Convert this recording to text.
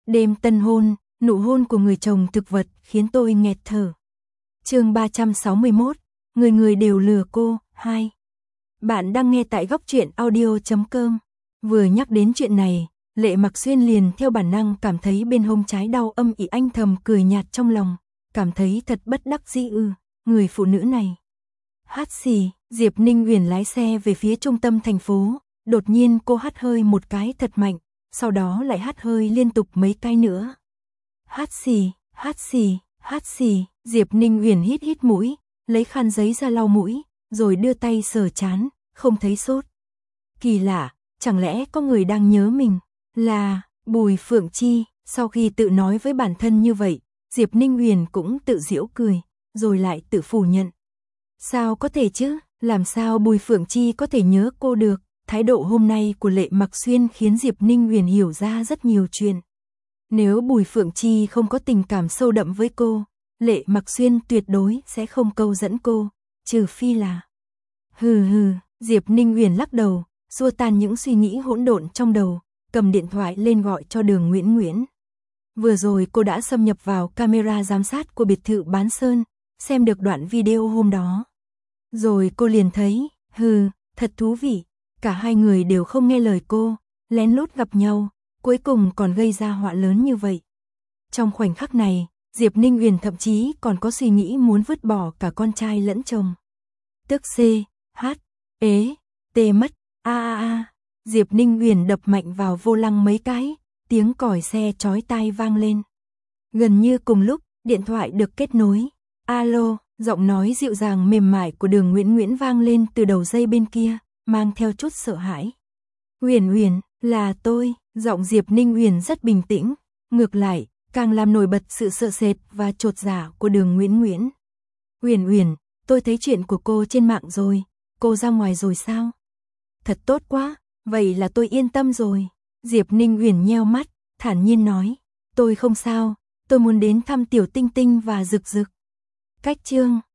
Đêm tân hôn, nụ hôn của người chồng thực vật khiến tôi nghẹt thở. Chương 361, người người đều lừa cô, 2. Bạn đang nghe tại góc truyện audio.com. Vừa nhắc đến chuyện này, Lệ Mặc Xuyên liền theo bản năng cảm thấy bên hông trái đau âm ỉ, anh thầm cười nhạt trong lòng, cảm thấy thật bất đắc dĩ người phụ nữ này. Hát xì, Diệp Ninh Uyển lái xe về phía trung tâm thành phố, đột nhiên cô hắt hơi một cái thật mạnh, sau đó lại hắt hơi liên tục mấy cái nữa. Hát xì, hát xì, hát xì, Diệp Ninh Uyển hít hít mũi, lấy khăn giấy ra lau mũi, rồi đưa tay sờ trán, không thấy sốt. Kỳ lạ, chẳng lẽ có người đang nhớ mình, là Bùi Phượng Chi? Sau khi tự nói với bản thân như vậy, Diệp Ninh Uyển cũng tự giễu cười, rồi lại tự phủ nhận. Sao có thể chứ, làm sao Bùi Phượng Chi có thể nhớ cô được? Thái độ hôm nay của Lệ Mặc Xuyên khiến Diệp Ninh Uyển hiểu ra rất nhiều chuyện. Nếu Bùi Phượng Chi không có tình cảm sâu đậm với cô, Lệ Mặc Xuyên tuyệt đối sẽ không câu dẫn cô, trừ phi là... Hừ, Diệp Ninh Uyển lắc đầu, xua tan những suy nghĩ hỗn độn trong đầu, cầm điện thoại lên gọi cho Đường Nguyễn. Vừa rồi cô đã xâm nhập vào camera giám sát của biệt thự Bán Sơn, xem được đoạn video hôm đó. Rồi cô liền thấy, thật thú vị, cả hai người đều không nghe lời cô, lén lút gặp nhau, cuối cùng còn gây ra họa lớn như vậy. Trong khoảnh khắc này, Diệp Ninh Uyển thậm chí còn có suy nghĩ muốn vứt bỏ cả con trai lẫn chồng. Tức mất, Diệp Ninh Uyển đập mạnh vào vô lăng mấy cái, tiếng còi xe chói tai vang lên. Gần như cùng lúc, điện thoại được kết nối. Alo, giọng nói dịu dàng mềm mại của Đường Nguyễn vang lên từ đầu dây bên kia, mang theo chút sợ hãi. Uyển, là tôi. Giọng Diệp Ninh Uyển rất bình tĩnh, ngược lại, càng làm nổi bật sự sợ sệt và chột dạ của Đường Nguyễn. Uyển, tôi thấy chuyện của cô trên mạng rồi, cô ra ngoài rồi sao? Thật tốt quá, vậy là tôi yên tâm rồi. Diệp Ninh Uyển nheo mắt, thản nhiên nói, tôi không sao, tôi muốn đến thăm Tiểu Tinh Tinh và Dực Dực. Cách chương